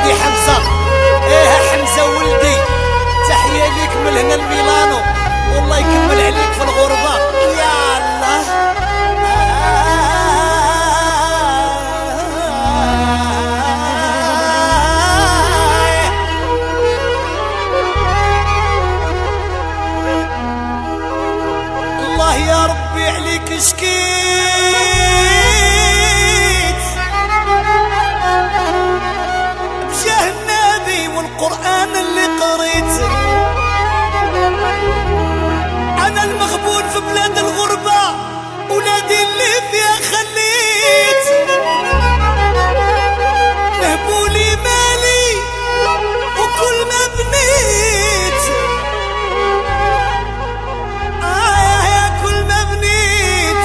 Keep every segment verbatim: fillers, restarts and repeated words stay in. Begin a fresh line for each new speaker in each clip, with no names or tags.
ولدي حمزة. ايه حمزة ولدي، تحية ليك من هنا لميلانو، والله يكمل عليك في الغربة. يا الله الله يا ربي عليك شكيت، بجاه النبي والقرآن اللي قريت. أنا المغبون في بلاد الغربة، ولادي اللي فيها خليت، نهبولي مالي وكل ما بنيت، آه يا كل ما بنيت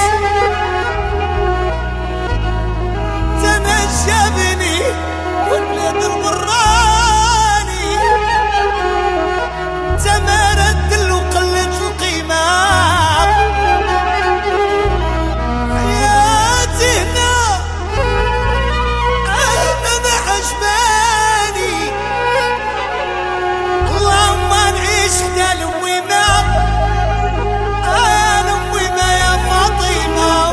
تنجبني والبلاد البراني تمارد وقلت القيمة. حياتي هنا أنا عجباني، اللهم نعيش حدا الويمة، أنا الويمة يا فاطمة.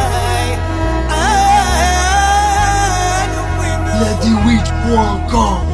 La D huit point com